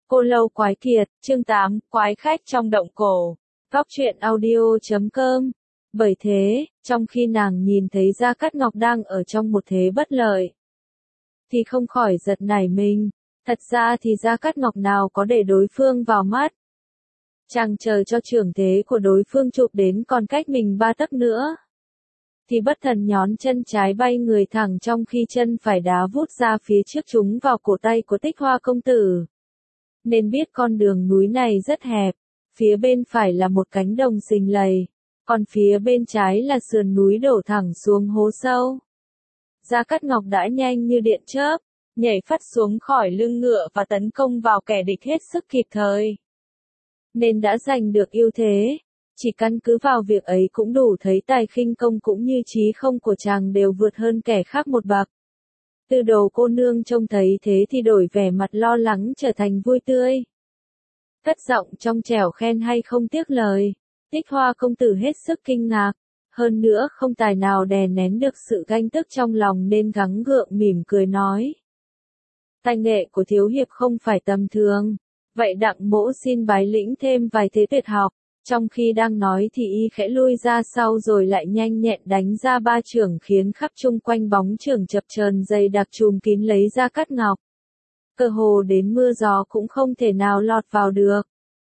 Cô Lâu Quái Kiệt, chương 8, Quái khách trong động cổ. Góc truyện audio.com. Bởi thế, trong khi nàng nhìn thấy Gia Cát Ngọc đang ở trong một thế bất lợi, thì không khỏi giật nảy mình. Thật ra thì Gia Cát Ngọc nào có để đối phương vào mắt. Chàng chờ cho trưởng thế của đối phương chụp đến còn cách mình 3 tấc nữa, thì bất thần nhón chân trái bay người thẳng trong khi chân phải đá vút ra phía trước chúng vào cổ tay của Tích Hoa công tử. Nên biết con đường núi này rất hẹp, phía bên phải là một cánh đồng xình lầy, còn phía bên trái là sườn núi đổ thẳng xuống hố sâu. Gia Cát Ngọc đã nhanh như điện chớp, nhảy phắt xuống khỏi lưng ngựa và tấn công vào kẻ địch hết sức kịp thời, nên đã giành được ưu thế. Chỉ căn cứ vào việc ấy cũng đủ thấy tài khinh công cũng như trí không của chàng đều vượt hơn kẻ khác một bậc. Tư Đồ cô nương trông thấy thế thì đổi vẻ mặt lo lắng trở thành vui tươi, cất giọng trong trẻo khen hay không tiếc lời. Tích Hoa công tử hết sức kinh ngạc, hơn nữa không tài nào đè nén được sự ganh tức trong lòng nên gắng gượng mỉm cười nói: tài nghệ của thiếu hiệp không phải tầm thường, vậy đặng mỗ xin bái lĩnh thêm vài thế tuyệt học. Trong khi đang nói thì y khẽ lui ra sau rồi lại nhanh nhẹn đánh ra 3 chưởng khiến khắp chung quanh bóng chưởng chập chờn dày đặc trùm kín lấy Gia Cát Ngọc. Cơ hồ đến mưa gió cũng không thể nào lọt vào được.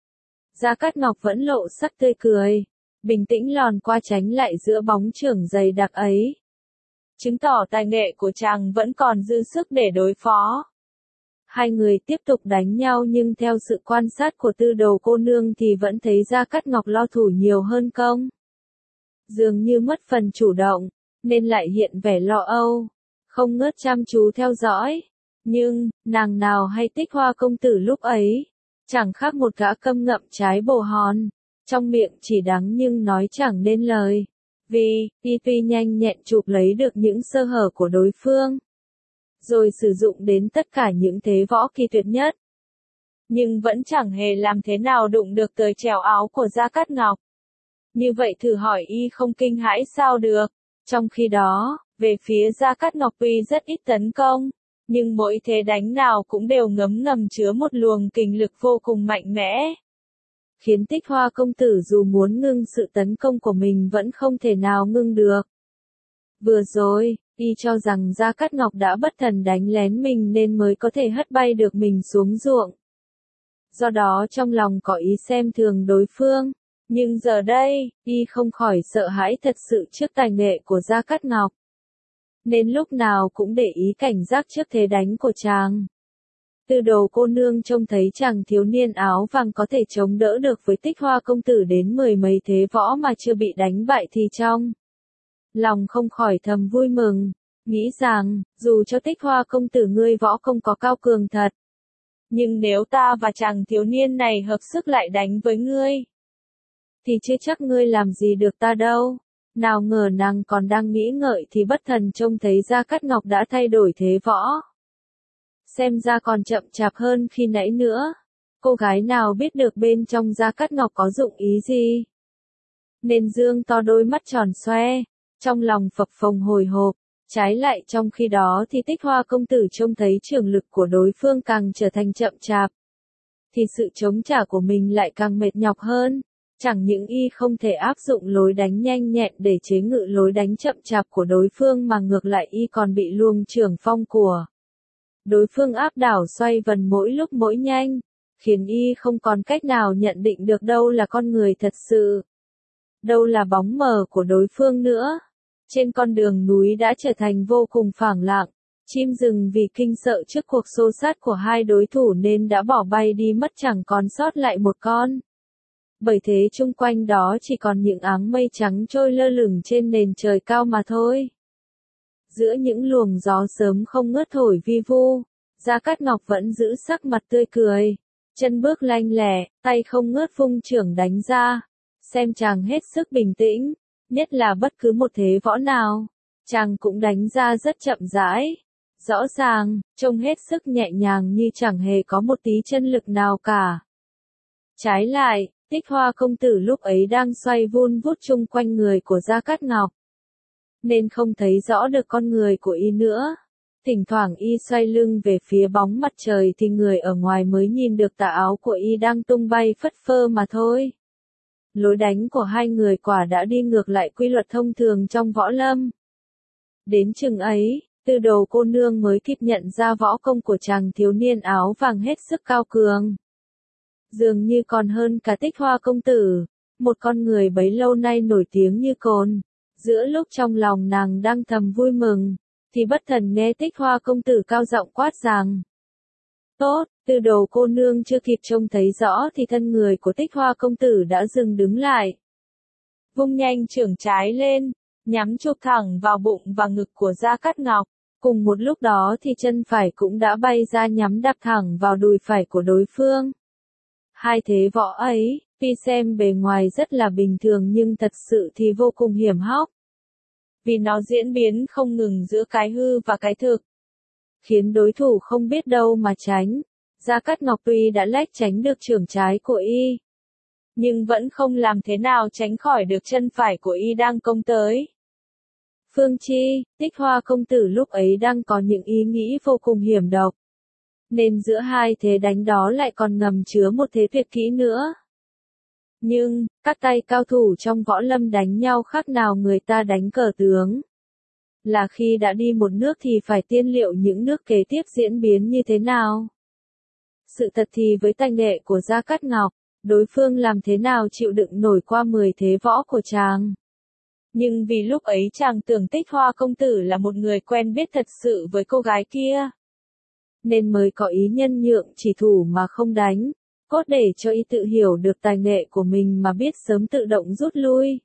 Gia Cát Ngọc vẫn lộ sắc tươi cười, bình tĩnh lòn qua tránh lại giữa bóng chưởng dày đặc ấy, chứng tỏ tài nghệ của chàng vẫn còn dư sức để đối phó. Hai người tiếp tục đánh nhau nhưng theo sự quan sát của Tư Đồ cô nương thì vẫn thấy Gia Cát Ngọc lo thủ nhiều hơn công. Dường như mất phần chủ động, nên lại hiện vẻ lo âu, không ngớt chăm chú theo dõi. Nhưng, nàng nào hay Tích Hoa công tử lúc ấy, chẳng khác một gã câm ngậm trái bồ hòn, trong miệng chỉ đắng nhưng nói chẳng nên lời. Vì, y tuy nhanh nhẹn chụp lấy được những sơ hở của đối phương, rồi sử dụng đến tất cả những thế võ kỳ tuyệt nhất, nhưng vẫn chẳng hề làm thế nào đụng được tới trèo áo của Gia Cát Ngọc. Như vậy thử hỏi y không kinh hãi sao được. Trong khi đó, về phía Gia Cát Ngọc tuy rất ít tấn công, nhưng mỗi thế đánh nào cũng đều ngầm chứa một luồng kình lực vô cùng mạnh mẽ, khiến Tích Hoa công tử dù muốn ngưng sự tấn công của mình vẫn không thể nào ngưng được. Vừa rồi, y cho rằng Gia Cát Ngọc đã bất thần đánh lén mình nên mới có thể hất bay được mình xuống ruộng. Do đó trong lòng có ý xem thường đối phương, nhưng giờ đây, y không khỏi sợ hãi thật sự trước tài nghệ của Gia Cát Ngọc, nên lúc nào cũng để ý cảnh giác trước thế đánh của chàng. Tư Đồ cô nương trông thấy chàng thiếu niên áo vàng có thể chống đỡ được với Tích Hoa công tử đến 10 mấy thế võ mà chưa bị đánh bại thì trong lòng không khỏi thầm vui mừng, nghĩ rằng, dù cho Tích Hoa công tử ngươi võ công có cao cường thật, nhưng nếu ta và chàng thiếu niên này hợp sức lại đánh với ngươi, thì chưa chắc ngươi làm gì được ta đâu. Nào ngờ nàng còn đang nghĩ ngợi thì bất thần trông thấy Gia Cát Ngọc đã thay đổi thế võ. Xem ra còn chậm chạp hơn khi nãy nữa. Cô gái nào biết được bên trong Gia Cát Ngọc có dụng ý gì, nên dương to đôi mắt tròn xoe, trong lòng phập phồng hồi hộp. Trái lại trong khi đó thì Tích Hoa công tử trông thấy trường lực của đối phương càng trở thành chậm chạp, thì sự chống trả của mình lại càng mệt nhọc hơn. Chẳng những y không thể áp dụng lối đánh nhanh nhẹn để chế ngự lối đánh chậm chạp của đối phương mà ngược lại y còn bị luồng trưởng phong của đối phương áp đảo xoay vần mỗi lúc mỗi nhanh, khiến y không còn cách nào nhận định được đâu là con người thật sự, đâu là bóng mờ của đối phương nữa. Trên con đường núi đã trở thành vô cùng phẳng lặng, chim rừng vì kinh sợ trước cuộc xô sát của hai đối thủ nên đã bỏ bay đi mất chẳng còn sót lại một con. Bởi thế chung quanh đó chỉ còn những áng mây trắng trôi lơ lửng trên nền trời cao mà thôi. Giữa những luồng gió sớm không ngớt thổi vi vu, Gia Cát Ngọc vẫn giữ sắc mặt tươi cười, chân bước lanh lẹ, tay không ngớt vung chưởng đánh ra. Xem chàng hết sức bình tĩnh, nhất là bất cứ một thế võ nào, chàng cũng đánh ra rất chậm rãi, rõ ràng, trông hết sức nhẹ nhàng như chẳng hề có một tí chân lực nào cả. Trái lại, Tích Hoa công tử lúc ấy đang xoay vun vút chung quanh người của Gia Cát Ngọc, nên không thấy rõ được con người của y nữa. Thỉnh thoảng y xoay lưng về phía bóng mặt trời thì người ở ngoài mới nhìn được tà áo của y đang tung bay phất phơ mà thôi. Lối đánh của hai người quả đã đi ngược lại quy luật thông thường trong võ lâm. Đến chừng ấy, Tư Đồ cô nương mới kịp nhận ra võ công của chàng thiếu niên áo vàng hết sức cao cường. Dường như còn hơn cả Tích Hoa công tử, một con người bấy lâu nay nổi tiếng như cồn. Giữa lúc trong lòng nàng đang thầm vui mừng, thì bất thần nghe Tích Hoa công tử cao giọng quát rằng: Tốt, Tư Đồ cô nương chưa kịp trông thấy rõ thì thân người của Tích Hoa công tử đã dừng đứng lại. Vung nhanh chưởng trái lên, nhắm chụp thẳng vào bụng và ngực của Gia Cát Ngọc. Cùng một lúc đó thì chân phải cũng đã bay ra nhắm đạp thẳng vào đùi phải của đối phương. Hai thế võ ấy, tuy xem bề ngoài rất là bình thường nhưng thật sự thì vô cùng hiểm hóc. Vì nó diễn biến không ngừng giữa cái hư và cái thực, khiến đối thủ không biết đâu mà tránh. Gia Cát Ngọc tuy đã lách tránh được chưởng trái của y, nhưng vẫn không làm thế nào tránh khỏi được chân phải của y đang công tới. Phương chi, Tích Hoa công tử lúc ấy đang có những ý nghĩ vô cùng hiểm độc. Nên giữa hai thế đánh đó lại còn ngầm chứa một thế tuyệt kỹ nữa. Nhưng, các tay cao thủ trong võ lâm đánh nhau khác nào người ta đánh cờ tướng. Là khi đã đi một nước thì phải tiên liệu những nước kế tiếp diễn biến như thế nào. Sự thật thì với tài nghệ của Gia Cát Ngọc, đối phương làm thế nào chịu đựng nổi qua 10 thế võ của chàng. Nhưng vì lúc ấy chàng tưởng Tích Hoa công tử là một người quen biết thật sự với cô gái kia, nên mới có ý nhân nhượng chỉ thủ mà không đánh, cốt để cho y tự hiểu được tài nghệ của mình mà biết sớm tự động rút lui.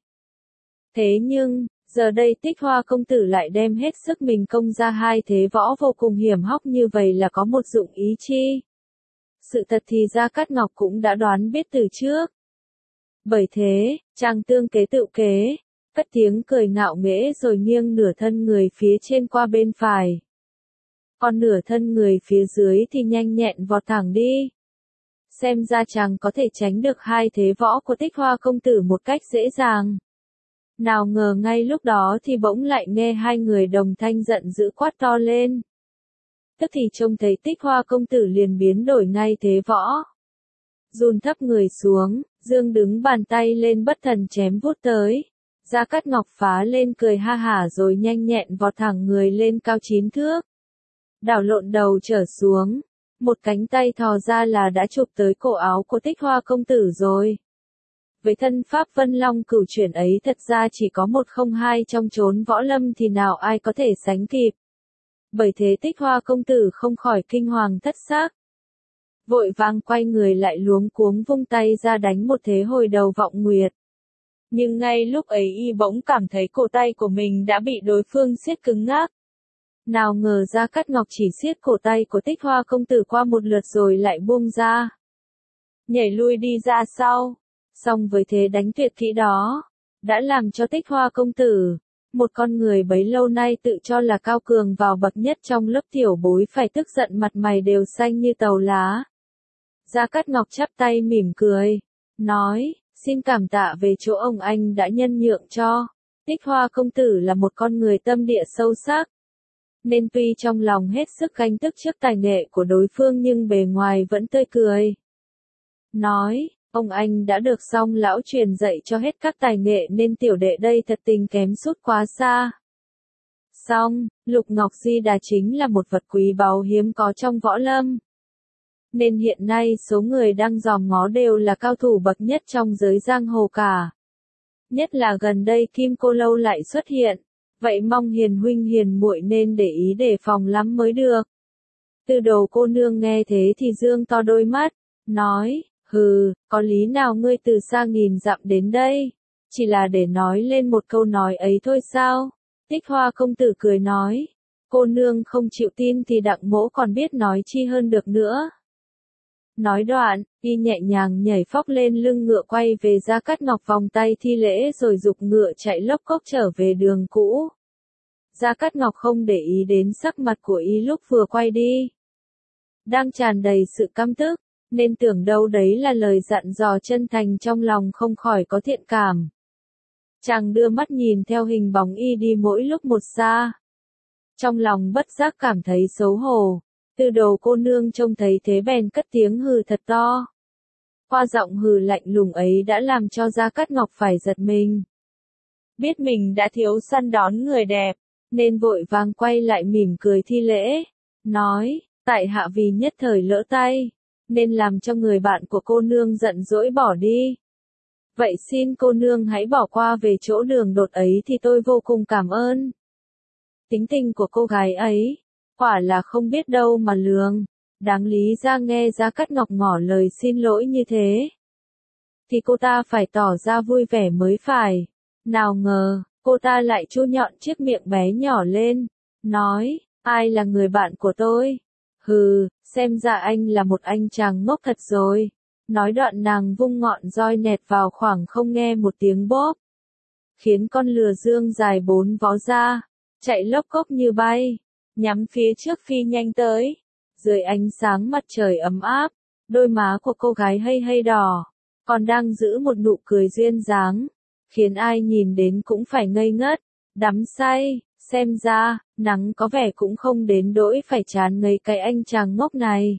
Thế nhưng, giờ đây Tích Hoa công tử lại đem hết sức mình công ra hai thế võ vô cùng hiểm hóc như vậy là có một dụng ý chi. Sự thật thì Gia Cát Ngọc cũng đã đoán biết từ trước. Bởi thế, chàng tương kế tự kế, cất tiếng cười ngạo nghễ rồi nghiêng nửa thân người phía trên qua bên phải. Còn nửa thân người phía dưới thì nhanh nhẹn vọt thẳng đi. Xem ra chàng có thể tránh được hai thế võ của Tích Hoa công tử một cách dễ dàng. Nào ngờ ngay lúc đó thì bỗng lại nghe hai người đồng thanh giận dữ quát to lên. Tức thì trông thấy Tích Hoa công tử liền biến đổi ngay thế võ. Run thấp người xuống, dương đứng bàn tay lên bất thần chém vút tới. Gia Cát Ngọc phá lên cười ha hả rồi nhanh nhẹn vọt thẳng người lên cao 9 thước. Đảo lộn đầu trở xuống, một cánh tay thò ra là đã chụp tới cổ áo của Tích Hoa công tử rồi. Với thân pháp Vân Long Cửu Chuyển ấy thật ra chỉ có một không hai trong chốn võ lâm thì nào ai có thể sánh kịp. Bởi thế Tích Hoa công tử không khỏi kinh hoàng thất xác. Vội vàng quay người lại luống cuống vung tay ra đánh một thế hồi đầu vọng nguyệt. Nhưng ngay lúc ấy y bỗng cảm thấy cổ tay của mình đã bị đối phương siết cứng ngắc. Nào ngờ Gia Cát Ngọc chỉ siết cổ tay của Tích Hoa công tử qua một lượt rồi lại buông ra. Nhảy lui đi ra sau. Song với thế đánh tuyệt kỹ đó, đã làm cho Tích Hoa công tử, một con người bấy lâu nay tự cho là cao cường vào bậc nhất trong lớp tiểu bối phải tức giận mặt mày đều xanh như tàu lá. Gia Cát Ngọc chắp tay mỉm cười, nói, xin cảm tạ về chỗ ông anh đã nhân nhượng cho. Tích Hoa công tử là một con người tâm địa sâu sắc. Nên tuy trong lòng hết sức ganh tức trước tài nghệ của đối phương nhưng bề ngoài vẫn tươi cười. Nói, ông anh đã được song lão truyền dạy cho hết các tài nghệ nên tiểu đệ đây thật tình kém sút quá xa. Song, Lục Ngọc Di Đà chính là một vật quý báu hiếm có trong võ lâm. Nên hiện nay số người đang dòm ngó đều là cao thủ bậc nhất trong giới giang hồ cả. Nhất là gần đây Kim Cô Lâu lại xuất hiện. Vậy mong hiền huynh hiền muội nên để ý đề phòng lắm mới được. Tư Đồ cô nương nghe thế thì dương to đôi mắt, nói, hừ, có lý nào ngươi từ xa nghìn dặm đến đây, chỉ là để nói lên một câu nói ấy thôi sao? Tích Hoa công tử cười nói, cô nương không chịu tin thì Đặng mỗ còn biết nói chi hơn được nữa. Nói đoạn, y nhẹ nhàng nhảy phóc lên lưng ngựa quay về Gia Cát Ngọc vòng tay thi lễ rồi giục ngựa chạy lốc cốc trở về đường cũ. Gia Cát Ngọc không để ý đến sắc mặt của y lúc vừa quay đi. Đang tràn đầy sự căm tức, nên tưởng đâu đấy là lời dặn dò chân thành trong lòng không khỏi có thiện cảm. Chàng đưa mắt nhìn theo hình bóng y đi mỗi lúc một xa. Trong lòng bất giác cảm thấy xấu hổ. Tư Đồ cô nương trông thấy thế bèn cất tiếng hừ thật to. Qua giọng hừ lạnh lùng ấy đã làm cho Gia Cát Ngọc phải giật mình. Biết mình đã thiếu săn đón người đẹp, nên vội vàng quay lại mỉm cười thi lễ, nói, tại hạ vì nhất thời lỡ tay, nên làm cho người bạn của cô nương giận dỗi bỏ đi. Vậy xin cô nương hãy bỏ qua về chỗ đường đột ấy thì tôi vô cùng cảm ơn. Tính tình của cô gái ấy, quả là không biết đâu mà lường, đáng lý ra nghe Gia Cát Ngọc ngỏ lời xin lỗi như thế, thì cô ta phải tỏ ra vui vẻ mới phải. Nào ngờ, cô ta lại chu nhọn chiếc miệng bé nhỏ lên, nói, ai là người bạn của tôi? Hừ, xem ra anh là một anh chàng ngốc thật rồi. Nói đoạn nàng vung ngọn roi nẹt vào khoảng không nghe một tiếng bóp, khiến con lừa dương dài 4 vó ra, chạy lốc cốc như bay, nhắm phía trước phi nhanh tới. Dưới ánh sáng mặt trời ấm áp, đôi má của cô gái hây hây đỏ, còn đang giữ một nụ cười duyên dáng, khiến ai nhìn đến cũng phải ngây ngất, đắm say. Xem ra, nắng có vẻ cũng không đến nỗi phải chán ngấy cái anh chàng ngốc này.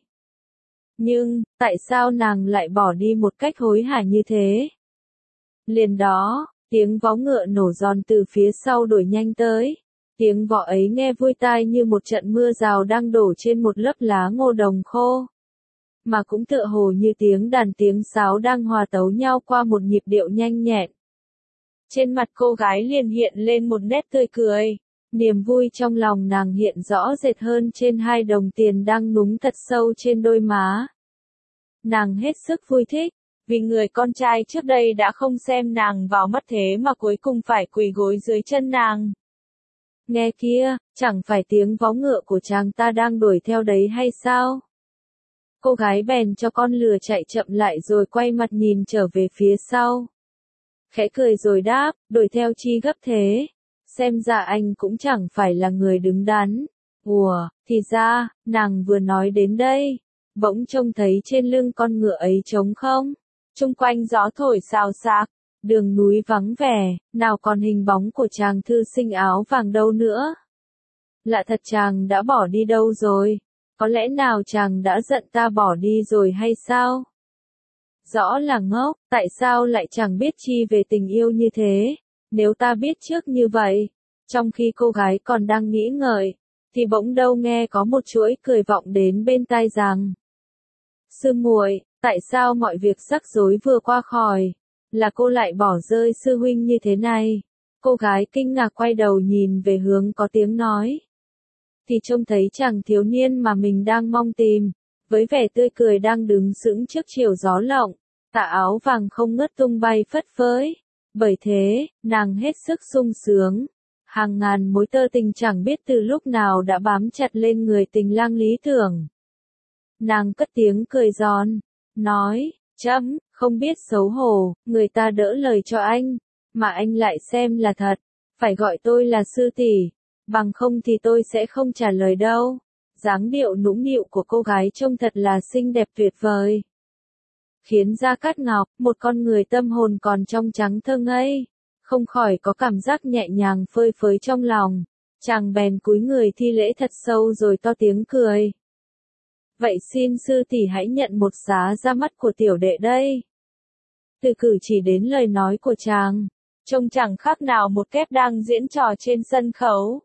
Nhưng, tại sao nàng lại bỏ đi một cách hối hả như thế? Liền đó, tiếng vó ngựa nổ giòn từ phía sau đuổi nhanh tới. Tiếng vó ấy nghe vui tai như một trận mưa rào đang đổ trên một lớp lá ngô đồng khô. Mà cũng tựa hồ như tiếng đàn tiếng sáo đang hòa tấu nhau qua một nhịp điệu nhanh nhẹn. Trên mặt cô gái liền hiện lên một nét tươi cười. Niềm vui trong lòng nàng hiện rõ rệt hơn trên 2 đồng tiền đang núng thật sâu trên đôi má. Nàng hết sức vui thích, vì người con trai trước đây đã không xem nàng vào mắt thế mà cuối cùng phải quỳ gối dưới chân nàng. Nghe kia, chẳng phải tiếng vó ngựa của chàng ta đang đuổi theo đấy hay sao? Cô gái bèn cho con lừa chạy chậm lại rồi quay mặt nhìn trở về phía sau. Khẽ cười rồi đáp, đuổi theo chi gấp thế? Xem ra anh cũng chẳng phải là người đứng đắn. Ủa, thì ra, nàng vừa nói đến đây, bỗng trông thấy trên lưng con ngựa ấy trống không. Chung quanh gió thổi xào xạc, đường núi vắng vẻ, nào còn hình bóng của chàng thư sinh áo vàng đâu nữa. Lạ thật, chàng đã bỏ đi đâu rồi? Có lẽ nào chàng đã giận ta bỏ đi rồi hay sao? Rõ là ngốc, tại sao lại chẳng biết chi về tình yêu như thế? Nếu ta biết trước như vậy, trong khi cô gái còn đang nghĩ ngợi, thì bỗng đâu nghe có một chuỗi cười vọng đến bên tai rằng: Sư muội, tại sao mọi việc rắc rối vừa qua khỏi, là cô lại bỏ rơi sư huynh như thế này? Cô gái kinh ngạc quay đầu nhìn về hướng có tiếng nói, thì trông thấy chàng thiếu niên mà mình đang mong tìm, với vẻ tươi cười đang đứng sững trước chiều gió lộng, tà áo vàng không ngớt tung bay phất phới. Bởi thế, nàng hết sức sung sướng. Hàng ngàn mối tơ tình chẳng biết từ lúc nào đã bám chặt lên người tình lang lý tưởng. Nàng cất tiếng cười giòn, nói, chấm, không biết xấu hổ, người ta đỡ lời cho anh, mà anh lại xem là thật, phải gọi tôi là sư tỷ, bằng không thì tôi sẽ không trả lời đâu. Dáng điệu nũng nịu của cô gái trông thật là xinh đẹp tuyệt vời, khiến Gia Cát Ngọc, một con người tâm hồn còn trong trắng thơ ngây, không khỏi có cảm giác nhẹ nhàng phơi phới trong lòng. Chàng bèn cúi người thi lễ thật sâu rồi to tiếng cười. Vậy xin sư tỷ hãy nhận một giá ra mắt của tiểu đệ đây. Từ cử chỉ đến lời nói của chàng, trông chẳng khác nào một kép đang diễn trò trên sân khấu.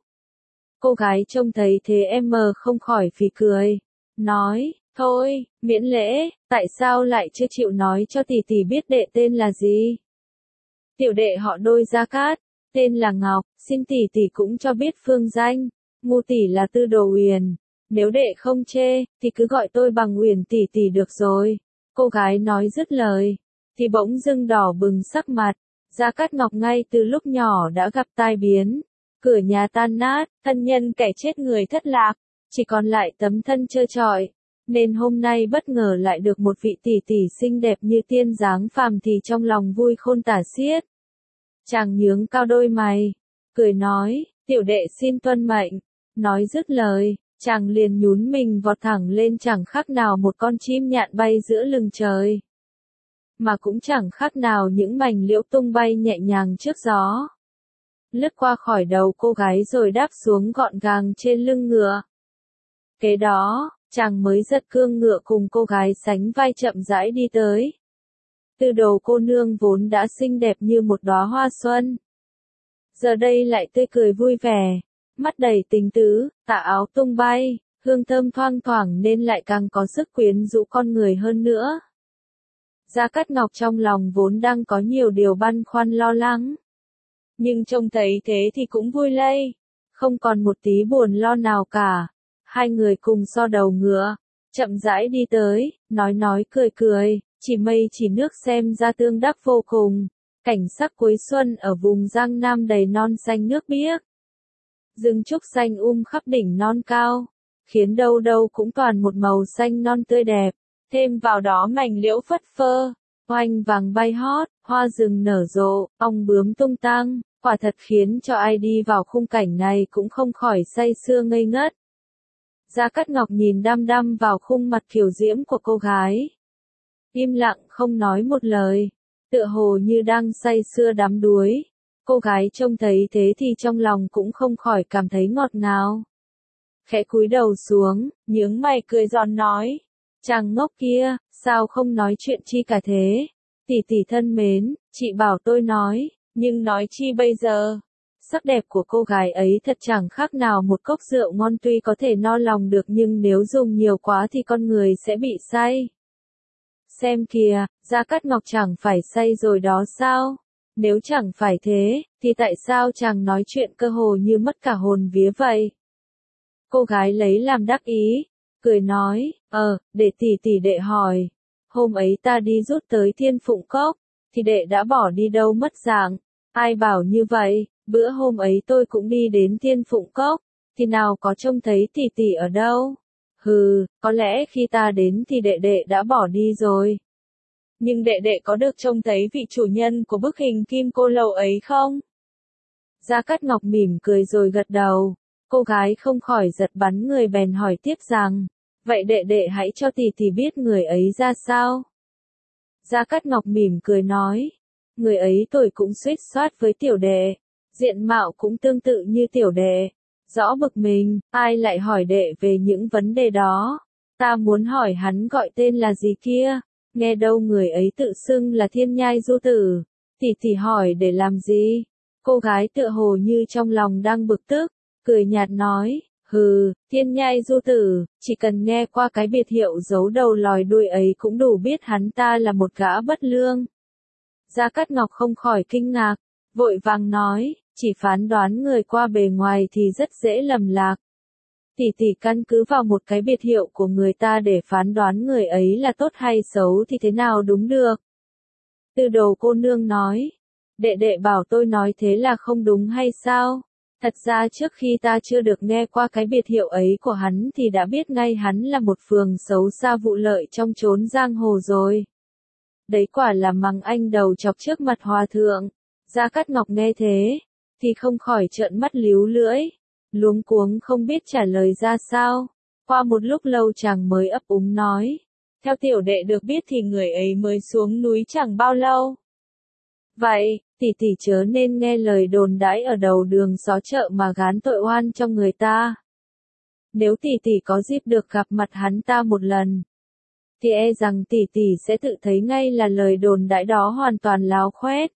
Cô gái trông thấy thế em không khỏi phì cười, nói, thôi, miễn lễ, tại sao lại chưa chịu nói cho tỷ tỷ biết đệ tên là gì? Tiểu đệ họ Đôi Gia Cát, tên là Ngọc, xin tỷ tỷ cũng cho biết phương danh, ngu tỷ là Tư Đồ Uyển, nếu đệ không chê, thì cứ gọi tôi bằng Uyển tỷ tỷ được rồi. Cô gái nói dứt lời, thì bỗng dưng đỏ bừng sắc mặt. Gia Cát Ngọc ngay từ lúc nhỏ đã gặp tai biến, cửa nhà tan nát, thân nhân kẻ chết người thất lạc, chỉ còn lại tấm thân trơ trọi, nên hôm nay bất ngờ lại được một vị tỷ tỷ xinh đẹp như tiên dáng phàm thì trong lòng vui khôn tả xiết. Chàng nhướng cao đôi mày, cười nói, tiểu đệ xin tuân mệnh. Nói dứt lời, chàng liền nhún mình vọt thẳng lên, chẳng khác nào một con chim nhạn bay giữa lưng trời, mà cũng chẳng khác nào những mảnh liễu tung bay nhẹ nhàng trước gió. lướt qua khỏi đầu cô gái rồi đáp xuống gọn gàng trên lưng ngựa. Kế đó, chàng mới giật cương ngựa cùng cô gái sánh vai chậm rãi đi tới. Tư Đồ cô nương vốn đã xinh đẹp như một đóa hoa xuân, giờ đây lại tươi cười vui vẻ, mắt đầy tình tứ, tà áo tung bay, hương thơm thoang thoảng nên lại càng có sức quyến rũ con người hơn nữa. Gia Cát Ngọc trong lòng vốn đang có nhiều điều băn khoăn lo lắng, nhưng trông thấy thế thì cũng vui lây, không còn một tí buồn lo nào cả. Hai người cùng so đầu ngựa, chậm rãi đi tới, nói cười cười, chỉ mây chỉ nước xem ra tương đắc vô cùng. Cảnh sắc cuối xuân ở vùng Giang Nam đầy non xanh nước biếc. Rừng trúc xanh khắp đỉnh non cao, khiến đâu đâu cũng toàn một màu xanh non tươi đẹp. Thêm vào đó mảnh liễu phất phơ, oanh vàng bay hót, hoa rừng nở rộ, ong bướm tung tăng, quả thật khiến cho ai đi vào khung cảnh này cũng không khỏi say sưa ngây ngất. Gia Cát Ngọc nhìn đăm đăm vào khung mặt kiều diễm của cô gái, im lặng không nói một lời, tựa hồ như đang say sưa đắm đuối. Cô gái trông thấy thế thì trong lòng cũng không khỏi cảm thấy ngọt ngào. Khẽ cúi đầu xuống, nhướng mày cười giòn nói, chàng ngốc kia, sao không nói chuyện chi cả thế? Tỷ tỷ thân mến, chị bảo tôi nói, nhưng nói chi bây giờ? Sắc đẹp của cô gái ấy thật chẳng khác nào một cốc rượu ngon, tuy có thể no lòng được nhưng nếu dùng nhiều quá thì con người sẽ bị say. Xem kìa, Gia Cát Ngọc chẳng phải say rồi đó sao? Nếu chẳng phải thế, thì tại sao chàng nói chuyện cơ hồ như mất cả hồn vía vậy? Cô gái lấy làm đắc ý, cười nói, để tỷ đệ hỏi. Hôm ấy ta đi rút tới Thiên Phụng Cốc, thì đệ đã bỏ đi đâu mất dạng. Ai bảo như vậy, bữa hôm ấy tôi cũng đi đến Thiên Phụng Cốc, thì nào có trông thấy tỷ ở đâu. Hừ, có lẽ khi ta đến thì đệ đã bỏ đi rồi. Nhưng đệ có được trông thấy vị chủ nhân của bức hình kim cô lầu ấy không? Gia Cát Ngọc mỉm cười rồi gật đầu. Cô gái không khỏi giật bắn người bèn hỏi tiếp rằng, vậy đệ hãy cho tỷ biết người ấy ra sao? Gia Cát Ngọc mỉm cười nói, người ấy tuổi cũng xuýt xoát với tiểu đệ, diện mạo cũng tương tự như tiểu đệ. Rõ bực mình, ai lại hỏi đệ về những vấn đề đó? Ta muốn hỏi hắn gọi tên là gì kia? Nghe đâu người ấy tự xưng là Thiên Nhai Du Tử. Tỷ hỏi để làm gì? Cô gái tựa hồ như trong lòng đang bực tức, cười nhạt nói, hừ, Thiên Nhai Du Tử, chỉ cần nghe qua cái biệt hiệu giấu đầu lòi đuôi ấy cũng đủ biết hắn ta là một gã bất lương. Gia Cát Ngọc không khỏi kinh ngạc, vội vàng nói, chỉ phán đoán người qua bề ngoài thì rất dễ lầm lạc. Tỷ căn cứ vào một cái biệt hiệu của người ta để phán đoán người ấy là tốt hay xấu thì thế nào đúng được? Tư Đồ cô nương nói, đệ bảo tôi nói thế là không đúng hay sao? Thật ra trước khi ta chưa được nghe qua cái biệt hiệu ấy của hắn thì đã biết ngay hắn là một phường xấu xa vụ lợi trong chốn giang hồ rồi. Đấy quả là mắng anh đầu chọc trước mặt hòa thượng. Gia Cát Ngọc nghe thế, thì không khỏi trợn mắt líu lưỡi, luống cuống không biết trả lời ra sao. Qua một lúc lâu chàng mới ấp úng nói, theo tiểu đệ được biết thì người ấy mới xuống núi chẳng bao lâu. Vậy, tỷ chớ nên nghe lời đồn đãi ở đầu đường xó chợ mà gán tội oan cho người ta. Nếu tỷ có dịp được gặp mặt hắn ta một lần, thì e rằng tỷ sẽ tự thấy ngay là lời đồn đãi đó hoàn toàn láo khoét.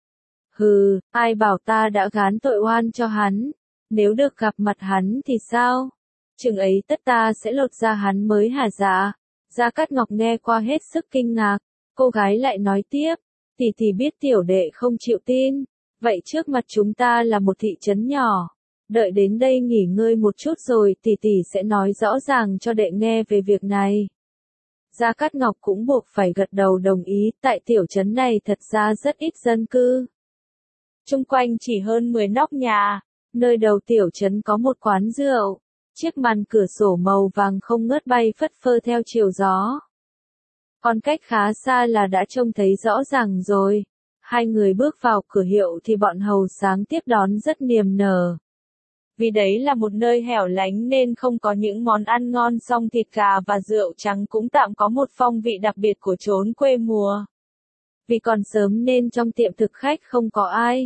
Hừ, ai bảo ta đã gán tội oan cho hắn, nếu được gặp mặt hắn thì sao? Chừng ấy tất ta sẽ lột ra hắn mới hả dạ? Gia Cát Ngọc nghe qua hết sức kinh ngạc, cô gái lại nói tiếp, tỷ biết tiểu đệ không chịu tin, vậy trước mặt chúng ta là một thị trấn nhỏ, đợi đến đây nghỉ ngơi một chút rồi tỷ sẽ nói rõ ràng cho đệ nghe về việc này. Gia Cát Ngọc cũng buộc phải gật đầu đồng ý, tại tiểu trấn này thật ra rất ít dân cư. Chung quanh chỉ hơn 10 nóc nhà, nơi đầu tiểu trấn có một quán rượu, chiếc màn cửa sổ màu vàng không ngớt bay phất phơ theo chiều gió. Còn cách khá xa là đã trông thấy rõ ràng rồi. Hai người bước vào cửa hiệu thì bọn hầu sáng tiếp đón rất niềm nở. Vì đấy là một nơi hẻo lánh nên không có những món ăn ngon, song thịt gà và rượu trắng cũng tạm có một phong vị đặc biệt của chốn quê mùa. Vì còn sớm nên trong tiệm thực khách không có ai.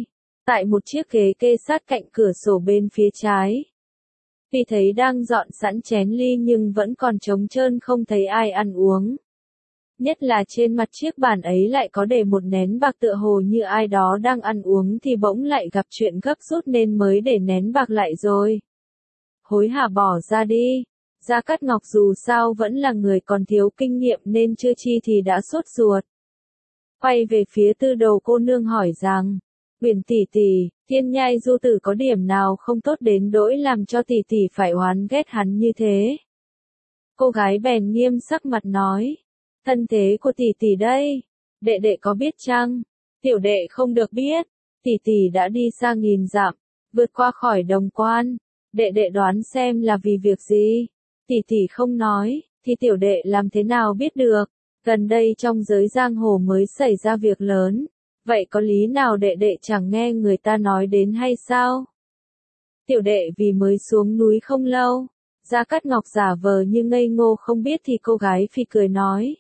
Tại một chiếc ghế kê sát cạnh cửa sổ bên phía trái. Vì thấy đang dọn sẵn chén ly nhưng vẫn còn trống trơn không thấy ai ăn uống. Nhất là trên mặt chiếc bàn ấy lại có để một nén bạc tựa hồ như ai đó đang ăn uống thì bỗng lại gặp chuyện gấp rút nên mới để nén bạc lại rồi. Hối hả bỏ ra đi. Gia Cát Ngọc dù sao vẫn là người còn thiếu kinh nghiệm nên chưa chi thì đã sốt ruột. Quay về phía Tư Đồ cô nương hỏi rằng, Uyển tỷ tỷ, Thiên Nhai Du Tử có điểm nào không tốt đến nỗi làm cho tỷ tỷ phải oán ghét hắn như thế? Cô gái bèn nghiêm sắc mặt nói, thân thế của tỷ tỷ đây, đệ đệ có biết chăng? Tiểu đệ không được biết, tỷ tỷ đã đi xa nghìn dặm, vượt qua khỏi đồng quan, đệ đệ đoán xem là vì việc gì? Tỷ tỷ không nói, thì tiểu đệ làm thế nào biết được? Gần đây trong giới giang hồ mới xảy ra việc lớn. Vậy có lý nào đệ đệ chẳng nghe người ta nói đến hay sao? Tiểu đệ vì mới xuống núi không lâu. Gia Cát Ngọc giả vờ như ngây ngô không biết thì cô gái phì cười nói.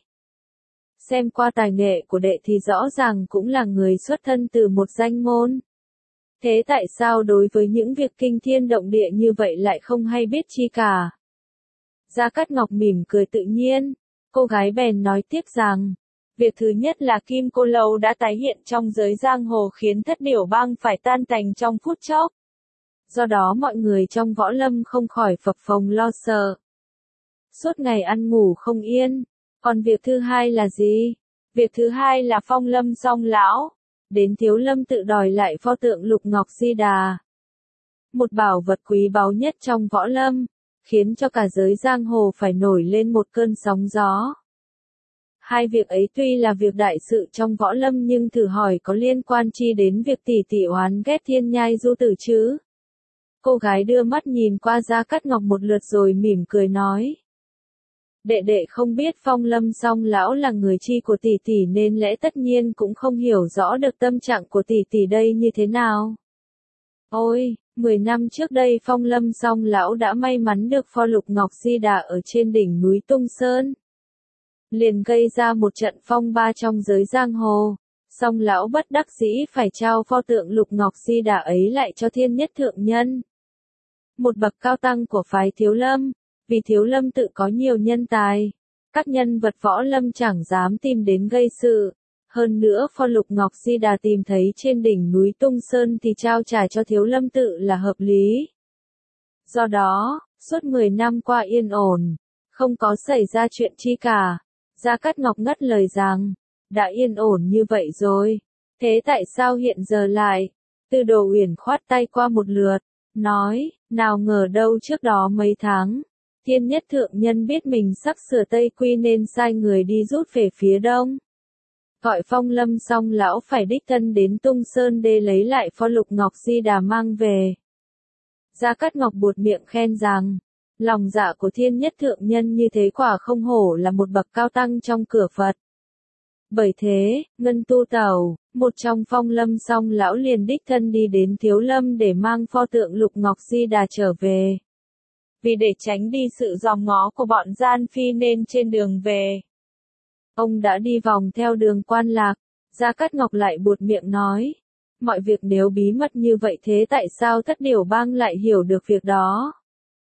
Xem qua tài nghệ của đệ thì rõ ràng cũng là người xuất thân từ một danh môn. Thế tại sao đối với những việc kinh thiên động địa như vậy lại không hay biết chi cả? Gia Cát Ngọc mỉm cười tự nhiên. Cô gái bèn nói tiếp rằng. Việc thứ nhất là Kim Cô Lâu đã tái hiện trong giới giang hồ khiến Thất Điểu Bang phải tan tành trong phút chốc. Do đó mọi người trong võ lâm không khỏi phập phồng lo sợ. Suốt ngày ăn ngủ không yên. Còn việc thứ hai là gì? Việc thứ hai là Phong Lâm Song Lão. Đến Thiếu Lâm tự đòi lại pho tượng Lục Ngọc Di Đà. Một bảo vật quý báu nhất trong võ lâm. Khiến cho cả giới giang hồ phải nổi lên một cơn sóng gió. Hai việc ấy tuy là việc đại sự trong võ lâm nhưng thử hỏi có liên quan chi đến việc tỷ tỷ oán ghét Thiên Nhai Du Tử chứ? Cô gái đưa mắt nhìn qua Gia Cát Ngọc một lượt rồi mỉm cười nói. Đệ đệ không biết Phong Lâm Song Lão là người chi của tỷ tỷ nên lẽ tất nhiên cũng không hiểu rõ được tâm trạng của tỷ tỷ đây như thế nào. Ôi, 10 năm trước đây Phong Lâm Song Lão đã may mắn được pho Lục Ngọc Di Đà ở trên đỉnh núi Tung Sơn. Liền gây ra một trận phong ba trong giới giang hồ, song lão bất đắc dĩ phải trao pho tượng Lục Ngọc Di Đà ấy lại cho Thiên Nhất Thượng Nhân. Một bậc cao tăng của phái Thiếu Lâm, vì Thiếu Lâm tự có nhiều nhân tài, các nhân vật võ lâm chẳng dám tìm đến gây sự. Hơn nữa pho Lục Ngọc Di Đà tìm thấy trên đỉnh núi Tung Sơn thì trao trả cho Thiếu Lâm tự là hợp lý. Do đó, suốt 10 năm qua yên ổn, không có xảy ra chuyện chi cả. Gia Cát Ngọc ngắt lời rằng, đã yên ổn như vậy rồi, thế tại sao hiện giờ lại? Tư Đồ Uyển khoát tay qua một lượt, nói, nào ngờ đâu trước đó mấy tháng, Thiên Nhất Thượng Nhân biết mình sắp sửa Tây Quy nên sai người đi rút về phía đông. Gọi Phong Lâm Song Lão phải đích thân đến Tung Sơn để lấy lại pho Lục Ngọc Di Đà mang về. Gia Cát Ngọc buột miệng khen rằng, lòng dạ của Thiên Nhất Thượng Nhân như thế quả không hổ là một bậc cao tăng trong cửa Phật. Bởi thế, Ngân Tu Tẩu, một trong Phong Lâm Song Lão liền đích thân đi đến Thiếu Lâm để mang pho tượng Lục Ngọc Di Đà trở về. Vì để tránh đi sự dòm ngó của bọn gian phi nên trên đường về, ông đã đi vòng theo đường Quan Lạc. Gia Cát Ngọc lại buột miệng nói, mọi việc nếu bí mật như vậy thế tại sao Thất Điểu Bang lại hiểu được việc đó?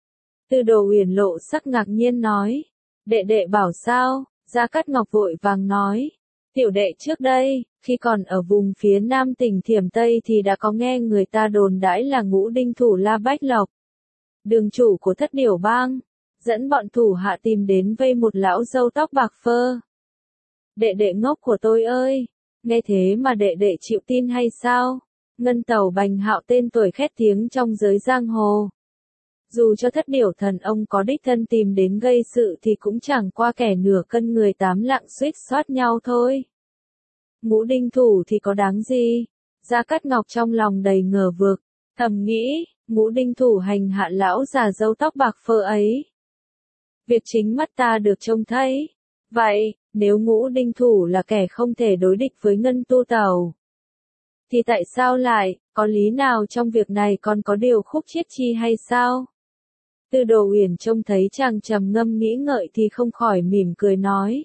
Tư Đồ Uyển lộ sắc ngạc nhiên nói, đệ đệ bảo sao? Gia Cát Ngọc vội vàng nói, tiểu đệ trước đây, khi còn ở vùng phía nam tỉnh Thiểm Tây thì đã có nghe người ta đồn đãi là Ngũ Đinh thủ La Bách Lộc, đường chủ của Thất Điểu Bang, dẫn bọn thủ hạ tìm đến vây một lão râu tóc bạc phơ. Đệ đệ ngốc của tôi ơi, nghe thế mà đệ đệ chịu tin hay sao? Ngân Tẩu Bành Hạo tên tuổi khét tiếng trong giới giang hồ. Dù cho Thất Điểu Thần ông có đích thân tìm đến gây sự thì cũng chẳng qua kẻ nửa cân người tám lạng suýt soát nhau thôi. Ngũ Đinh thủ thì có đáng gì? Gia Cát Ngọc trong lòng đầy ngờ vực, thầm nghĩ, Ngũ Đinh thủ hành hạ lão già râu tóc bạc phơ ấy. Việc chính mắt ta được trông thấy. Vậy, nếu Ngũ Đinh thủ là kẻ không thể đối địch với Ngân Tu Tẩu, thì tại sao lại, có lý nào trong việc này còn có điều khúc chiết chi hay sao? Tư Đồ Uyển trông thấy chàng trầm ngâm nghĩ ngợi thì không khỏi mỉm cười nói.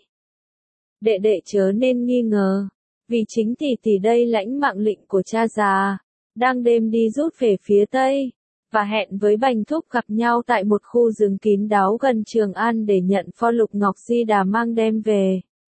Đệ đệ chớ nên nghi ngờ, vì chính tỷ tỷ đây lãnh mạng lệnh của cha già, đang đêm đi rút về phía tây, và hẹn với Bành Thúc gặp nhau tại một khu rừng kín đáo gần Trường An để nhận pho lục ngọc di đà mang đem về.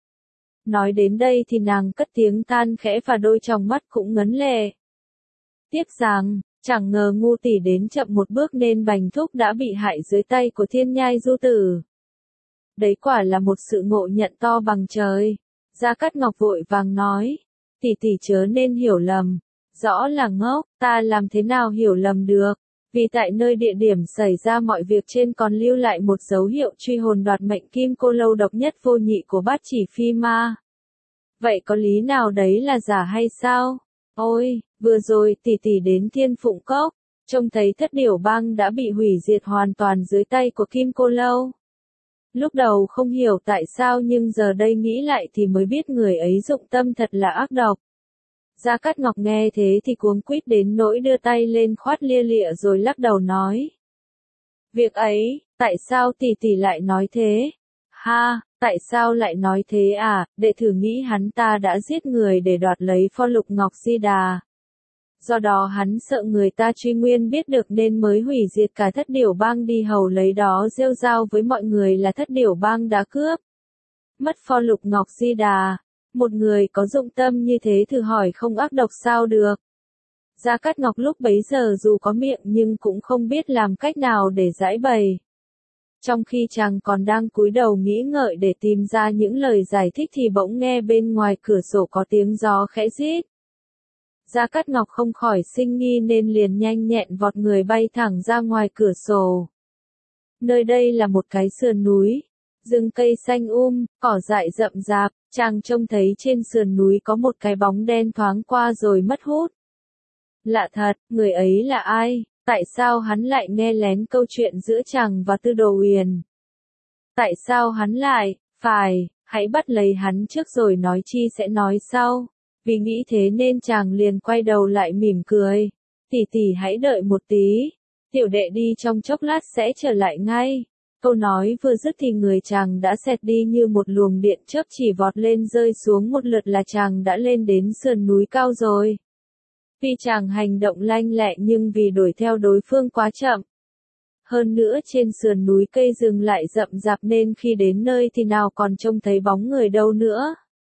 Nói đến đây thì nàng cất tiếng than khẽ và đôi tròng mắt cũng ngấn lệ. Tiếc rằng, chẳng ngờ ngu tỷ đến chậm một bước nên Bành Thúc đã bị hại dưới tay của Thiên Nhai Du Tử. Đấy quả là một sự ngộ nhận to bằng trời. Gia Cát Ngọc vội vàng nói, tỷ tỷ chớ nên hiểu lầm, rõ là ngốc, ta làm thế nào hiểu lầm được, vì tại nơi địa điểm xảy ra mọi việc trên còn lưu lại một dấu hiệu truy hồn đoạt mệnh kim cô lâu độc nhất vô nhị của Bát Chỉ Phi Ma. Vậy có lý nào đấy là giả hay sao? Ôi, vừa rồi tỷ tỷ đến Thiên Phụng Cốc, trông thấy Thất Điểu Bang đã bị hủy diệt hoàn toàn dưới tay của Kim Cô Lâu. Lúc đầu không hiểu tại sao nhưng giờ đây nghĩ lại thì mới biết người ấy dụng tâm thật là ác độc. Gia Cát Ngọc nghe thế thì cuống quýt đến nỗi đưa tay lên khoát lia lịa rồi lắc đầu nói. Việc ấy, tại sao tỷ tỷ lại nói thế? Ha, tại sao lại nói thế à, đệ thử nghĩ hắn ta đã giết người để đoạt lấy pho lục ngọc di đà. Do đó hắn sợ người ta truy nguyên biết được nên mới hủy diệt cả Thất Điểu Bang đi hầu lấy đó rêu rao với mọi người là Thất Điểu Bang đã cướp. Mất pho lục ngọc di đà, một người có dụng tâm như thế thử hỏi không ác độc sao được. Gia Cát Ngọc lúc bấy giờ dù có miệng nhưng cũng không biết làm cách nào để giải bày. Trong khi chàng còn đang cúi đầu nghĩ ngợi để tìm ra những lời giải thích thì bỗng nghe bên ngoài cửa sổ có tiếng gió khẽ rít. Gia Cát Ngọc không khỏi sinh nghi nên liền nhanh nhẹn vọt người bay thẳng ra ngoài cửa sổ. Nơi đây là một cái sườn núi, rừng cây xanh cỏ dại rậm rạp, chàng trông thấy trên sườn núi có một cái bóng đen thoáng qua rồi mất hút. Lạ thật, người ấy là ai? Tại sao hắn lại nghe lén câu chuyện giữa chàng và Tư Đồ Uyển? Tại sao hắn lại, hãy bắt lấy hắn trước rồi nói chi sẽ nói sau. Vì nghĩ thế nên chàng liền quay đầu lại mỉm cười. Tỷ tỷ hãy đợi một tí. Tiểu đệ đi trong chốc lát sẽ trở lại ngay. Câu nói vừa dứt thì người chàng đã xẹt đi như một luồng điện chớp chỉ vọt lên rơi xuống một lượt là chàng đã lên đến sườn núi cao rồi. Vì chàng hành động lanh lẹ nhưng vì đuổi theo đối phương quá chậm. Hơn nữa trên sườn núi cây rừng lại rậm rạp nên khi đến nơi thì nào còn trông thấy bóng người đâu nữa.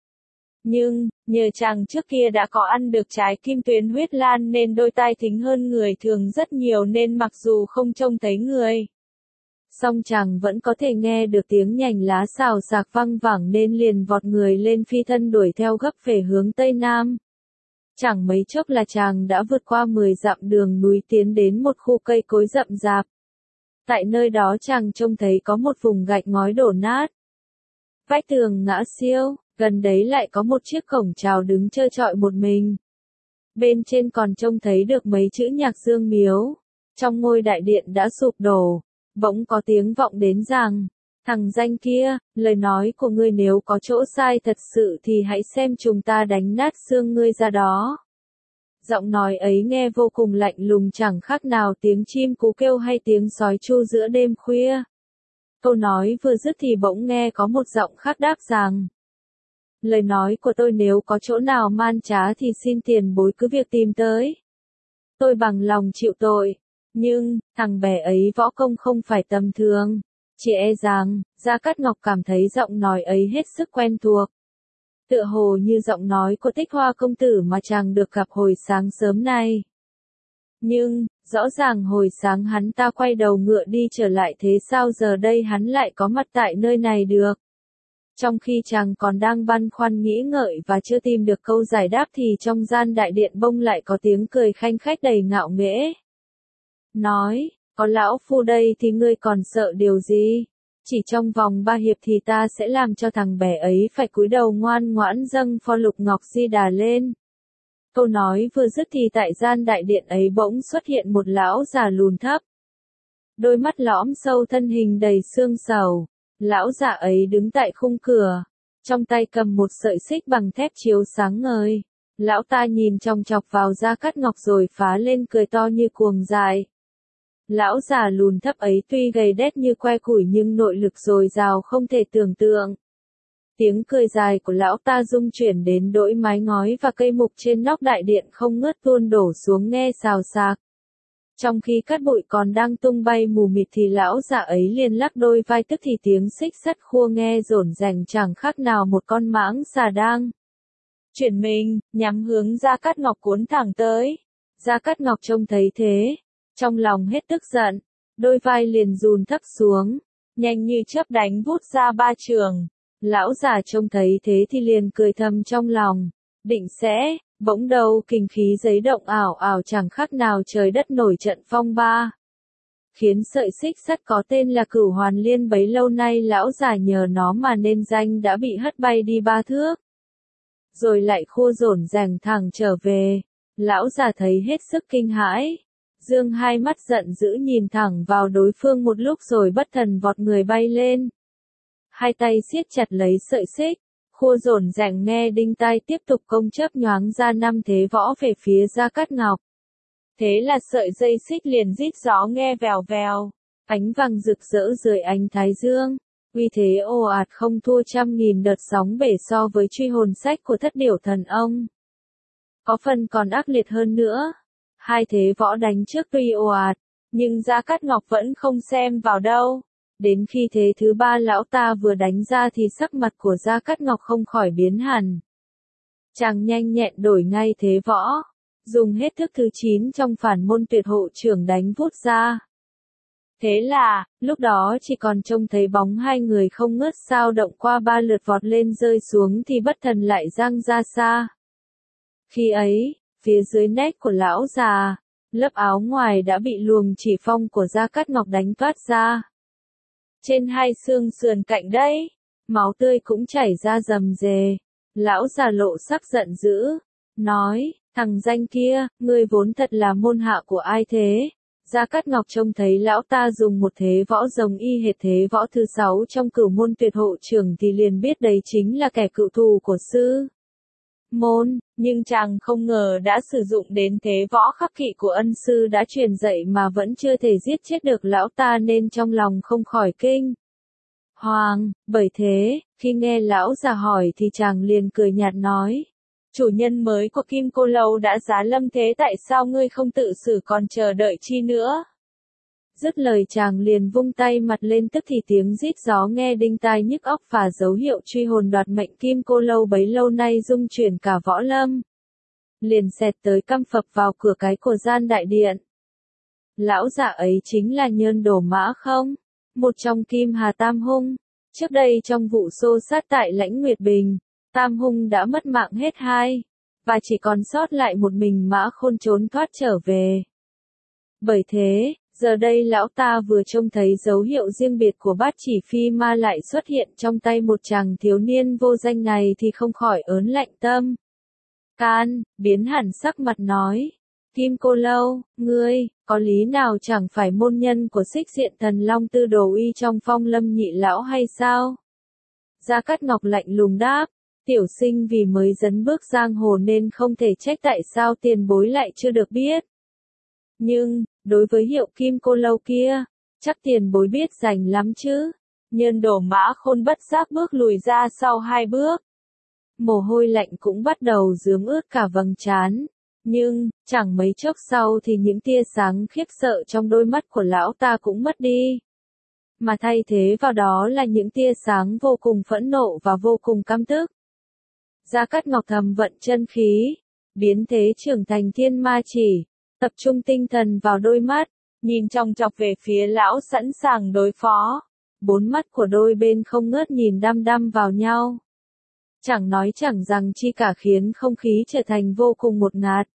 Nhưng, nhờ chàng trước kia đã có ăn được trái kim tuyến huyết lan nên đôi tai thính hơn người thường rất nhiều nên mặc dù không trông thấy người. Song chàng vẫn có thể nghe được tiếng nhành lá xào xạc văng vẳng nên liền vọt người lên phi thân đuổi theo gấp về hướng Tây Nam. Chẳng mấy chốc là chàng đã vượt qua 10 dặm đường núi tiến đến một khu cây cối rậm rạp. Tại nơi đó chàng trông thấy có một vùng gạch ngói đổ nát. Vách tường ngã xiêu, gần đấy lại có một chiếc cổng chào đứng trơ trọi một mình. Bên trên còn trông thấy được mấy chữ Nhạc Dương Miếu. Trong ngôi đại điện đã sụp đổ, bỗng có tiếng vọng đến rằng, thằng danh kia, lời nói của ngươi nếu có chỗ sai thật sự thì hãy xem chúng ta đánh nát xương ngươi ra đó. Giọng nói ấy nghe vô cùng lạnh lùng chẳng khác nào tiếng chim cú kêu hay tiếng sói tru giữa đêm khuya. Câu nói vừa dứt thì bỗng nghe có một giọng khác đáp rằng, lời nói của tôi nếu có chỗ nào man trá thì xin tiền bối cứ việc tìm tới. Tôi bằng lòng chịu tội. Nhưng, thằng bé ấy võ công không phải tầm thường. Chỉ e rằng, Gia Cát Ngọc cảm thấy giọng nói ấy hết sức quen thuộc. Tựa hồ như giọng nói của Tích Hoa công tử mà chàng được gặp hồi sáng sớm nay. Nhưng, rõ ràng hồi sáng hắn ta quay đầu ngựa đi trở lại thế sao giờ đây hắn lại có mặt tại nơi này được. Trong khi chàng còn đang băn khoăn nghĩ ngợi và chưa tìm được câu giải đáp thì trong gian đại điện bông lại có tiếng cười khanh khách đầy ngạo nghễ. Nói, có lão phu đây thì ngươi còn sợ điều gì? Chỉ trong vòng 3 hiệp thì ta sẽ làm cho thằng bé ấy phải cúi đầu ngoan ngoãn dâng pho lục ngọc di đà lên. Câu nói vừa dứt thì tại gian đại điện ấy bỗng xuất hiện một lão già lùn thấp. Đôi mắt lõm sâu thân hình đầy xương sầu. Lão già ấy đứng tại khung cửa. Trong tay cầm một sợi xích bằng thép chiếu sáng ngời. Lão ta nhìn chòng chọc vào Gia Cát Ngọc rồi phá lên cười to như cuồng dại. Lão già lùn thấp ấy tuy gầy đét như que củi nhưng nội lực dồi dào không thể tưởng tượng. Tiếng cười dài của lão ta rung chuyển đến đỗi mái ngói và cây mục trên nóc đại điện không ngớt tuôn đổ xuống nghe xào xạc. Trong khi cát bụi còn đang tung bay mù mịt thì lão già ấy liền lắc đôi vai, tức thì tiếng xích sắt khua nghe rổn rành chẳng khác nào một con mãng xà đang chuyển mình, nhắm hướng Gia Cát Ngọc cuốn thẳng tới. Gia Cát Ngọc trông thấy thế, trong lòng hết tức giận, đôi vai liền run thấp xuống, nhanh như chớp đánh vút ra 3 trường. Lão già trông thấy thế thì liền cười thầm trong lòng, định sẽ, bỗng đầu kinh khí giấy động ảo ảo chẳng khác nào trời đất nổi trận phong ba. Khiến sợi xích sắt có tên là Cửu Hoàn Liên bấy lâu nay lão già nhờ nó mà nên danh đã bị hất bay đi 3 thước. Rồi lại khua rổn ràng thẳng trở về. Lão già thấy hết sức kinh hãi. Dương hai mắt giận dữ nhìn thẳng vào đối phương một lúc rồi bất thần vọt người bay lên. Hai tay siết chặt lấy sợi xích, khua rổn ràng nghe đinh tai tiếp tục công chớp nhoáng ra 5 thế võ về phía Gia Cát Ngọc. Thế là sợi dây xích liền rít gió nghe vèo vèo, ánh vàng rực rỡ dưới ánh thái dương. Uy thế ồ ạt không thua trăm nghìn đợt sóng bể so với truy hồn sách của Thất Điểu Thần Ông. Có phần còn ác liệt hơn nữa. Hai thế võ đánh trước tuy ồ ạt, nhưng Gia Cát Ngọc vẫn không xem vào đâu. Đến khi thế thứ 3 lão ta vừa đánh ra thì sắc mặt của Gia Cát Ngọc không khỏi biến hẳn. Chàng nhanh nhẹn đổi ngay thế võ, dùng hết thức thứ 9 trong phản môn tuyệt hộ trưởng đánh vút ra. Thế là, lúc đó chỉ còn trông thấy bóng hai người không ngớt sao động qua 3 lượt vọt lên rơi xuống thì bất thần lại giang ra xa. Khi ấy, phía dưới nách của lão già, lớp áo ngoài đã bị luồng chỉ phong của Gia Cát Ngọc đánh toát ra. Trên hai xương sườn cạnh đấy, máu tươi cũng chảy ra rầm rề. Lão già lộ sắc giận dữ, nói, thằng danh kia, ngươi vốn thật là môn hạ của ai thế? Gia Cát Ngọc trông thấy lão ta dùng một thế võ rồng y hệt thế võ thứ 6 trong Cửu môn tuyệt hộ trưởng thì liền biết đấy chính là kẻ cựu thù của sư môn, nhưng chàng không ngờ đã sử dụng đến thế võ khắc kỵ của ân sư đã truyền dạy mà vẫn chưa thể giết chết được lão ta nên trong lòng không khỏi kinh hoàng. Bởi thế, khi nghe lão già hỏi thì chàng liền cười nhạt nói, chủ nhân mới của Kim Cô Lâu đã giá lâm thế tại sao ngươi không tự xử còn chờ đợi chi nữa? Dứt lời chàng liền vung tay mặt lên tức thì tiếng rít gió nghe đinh tai nhức óc và dấu hiệu truy hồn đoạt mệnh Kim Cô Lâu bấy lâu nay rung chuyển cả võ lâm. Liền xẹt tới căm phập vào cửa cái của gian đại điện. Lão già ấy chính là Nhơn Đổ Mã không? Một trong Kim Hà Tam Hung. Trước đây trong vụ xô sát tại Lãnh Nguyệt Bình, Tam Hung đã mất mạng hết hai, và chỉ còn sót lại một mình Mã Khôn trốn thoát trở về. Bởi thế, giờ đây lão ta vừa trông thấy dấu hiệu riêng biệt của Bát Chỉ Phi Ma lại xuất hiện trong tay một chàng thiếu niên vô danh này thì không khỏi ớn lạnh tâm can, biến hẳn sắc mặt nói, Kim Cô Lâu, ngươi, có lý nào chẳng phải môn nhân của Xích Diện Thần Long Tư Đồ Uy trong Phong Lâm Nhị Lão hay sao? Gia Cát Ngọc lạnh lùng đáp, tiểu sinh vì mới dấn bước giang hồ nên không thể trách tại sao tiền bối lại chưa được biết. Nhưng, đối với hiệu Kim Cô Lâu kia, chắc tiền bối biết rành lắm chứ. Nhơn Đổ Mã Khôn bất giác bước lùi ra sau 2 bước. Mồ hôi lạnh cũng bắt đầu rướm ướt cả vầng trán. Nhưng, chẳng mấy chốc sau thì những tia sáng khiếp sợ trong đôi mắt của lão ta cũng mất đi. Mà thay thế vào đó là những tia sáng vô cùng phẫn nộ và vô cùng căm tức. Gia Cát Ngọc thầm vận chân khí, biến thế trưởng thành thiên ma chỉ, tập trung tinh thần vào đôi mắt, nhìn chòng chọc về phía lão sẵn sàng đối phó. 4 mắt của đôi bên không ngớt nhìn đăm đăm vào nhau. Chẳng nói chẳng rằng chi cả khiến không khí trở thành vô cùng ngột ngạt.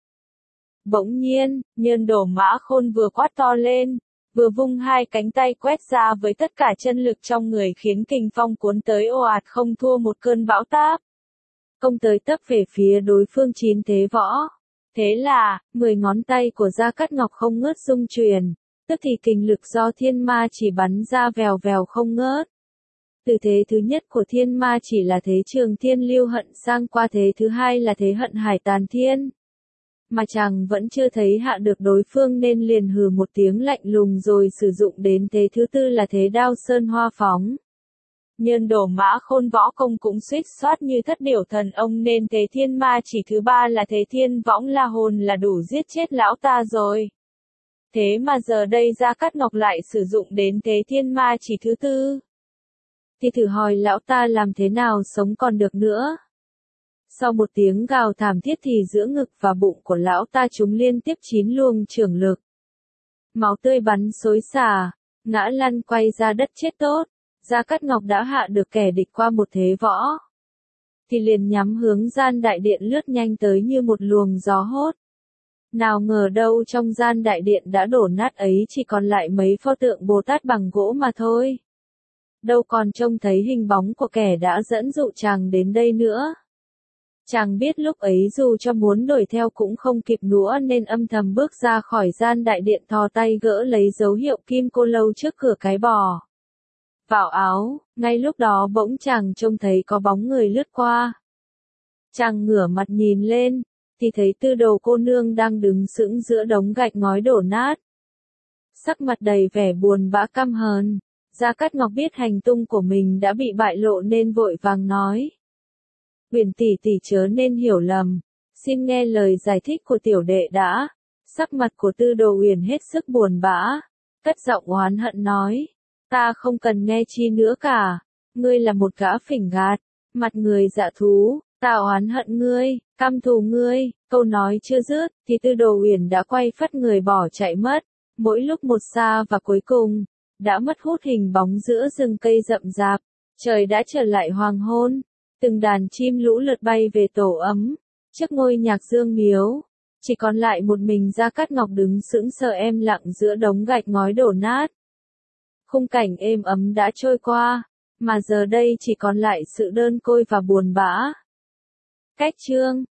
Bỗng nhiên, Nhơn Đổ Mã Khôn vừa quát to lên, vừa vung hai cánh tay quét ra với tất cả chân lực trong người khiến kình phong cuốn tới ồ ạt không thua một cơn bão táp. Công tới tấp về phía đối phương 9 thế võ. Thế là, 10 ngón tay của Gia Cát Ngọc không ngớt rung chuyển, tức thì kình lực do thiên ma chỉ bắn ra vèo vèo không ngớt. Từ thế thứ nhất của thiên ma chỉ là thế Trường Thiên Lưu Hận sang qua thế thứ hai là thế Hận Hải Tàn Thiên. Mà chàng vẫn chưa thấy hạ được đối phương nên liền hừ một tiếng lạnh lùng rồi sử dụng đến thế thứ tư là thế Đao Sơn Hoa Phóng. Nhân đổ Mã Khôn võ công cũng suýt soát như thất điểu thần ông nên Thế Thiên Ma Chỉ thứ ba là Thế Thiên Võng La Hồn là đủ giết chết lão ta rồi. Thế mà giờ đây Gia Cát Ngọc lại sử dụng đến Thế Thiên Ma Chỉ thứ tư. Thì thử hỏi lão ta làm thế nào sống còn được nữa. Sau một tiếng gào thảm thiết thì giữa ngực và bụng của lão ta trúng liên tiếp 9 luồng chưởng lực. Máu tươi bắn xối xả, ngã lăn quay ra đất chết tốt. Gia Cát Ngọc đã hạ được kẻ địch qua một thế võ. Thì liền nhắm hướng gian đại điện lướt nhanh tới như một luồng gió hốt. Nào ngờ đâu trong gian đại điện đã đổ nát ấy chỉ còn lại mấy pho tượng Bồ Tát bằng gỗ mà thôi. Đâu còn trông thấy hình bóng của kẻ đã dẫn dụ chàng đến đây nữa. Chàng biết lúc ấy dù cho muốn đuổi theo cũng không kịp nữa nên âm thầm bước ra khỏi gian đại điện thò tay gỡ lấy dấu hiệu kim cô lâu trước cửa cái bò. Vào áo, ngay lúc đó bỗng chàng trông thấy có bóng người lướt qua. Chàng ngửa mặt nhìn lên, thì thấy Tư Đồ cô nương đang đứng sững giữa đống gạch ngói đổ nát. Sắc mặt đầy vẻ buồn bã căm hờn, Gia Cát Ngọc biết hành tung của mình đã bị bại lộ nên vội vàng nói. Huyền tỷ tỷ chớ nên hiểu lầm, xin nghe lời giải thích của tiểu đệ đã. Sắc mặt của Tư Đồ Uyển hết sức buồn bã, cất giọng oán hận nói. Ta không cần nghe chi nữa cả, ngươi là một gã phỉnh gạt, mặt người dạ thú, ta oán hận ngươi, căm thù ngươi, câu nói chưa dứt, thì Tư Đồ Uyển đã quay phắt người bỏ chạy mất, mỗi lúc một xa và cuối cùng, đã mất hút hình bóng giữa rừng cây rậm rạp, trời đã trở lại hoàng hôn, từng đàn chim lũ lượt bay về tổ ấm, trước ngôi nhạc dương miếu, chỉ còn lại một mình Gia Cát Ngọc đứng sững sờ em lặng giữa đống gạch ngói đổ nát. Khung cảnh êm ấm đã trôi qua, mà giờ đây chỉ còn lại sự đơn côi và buồn bã. Cách chương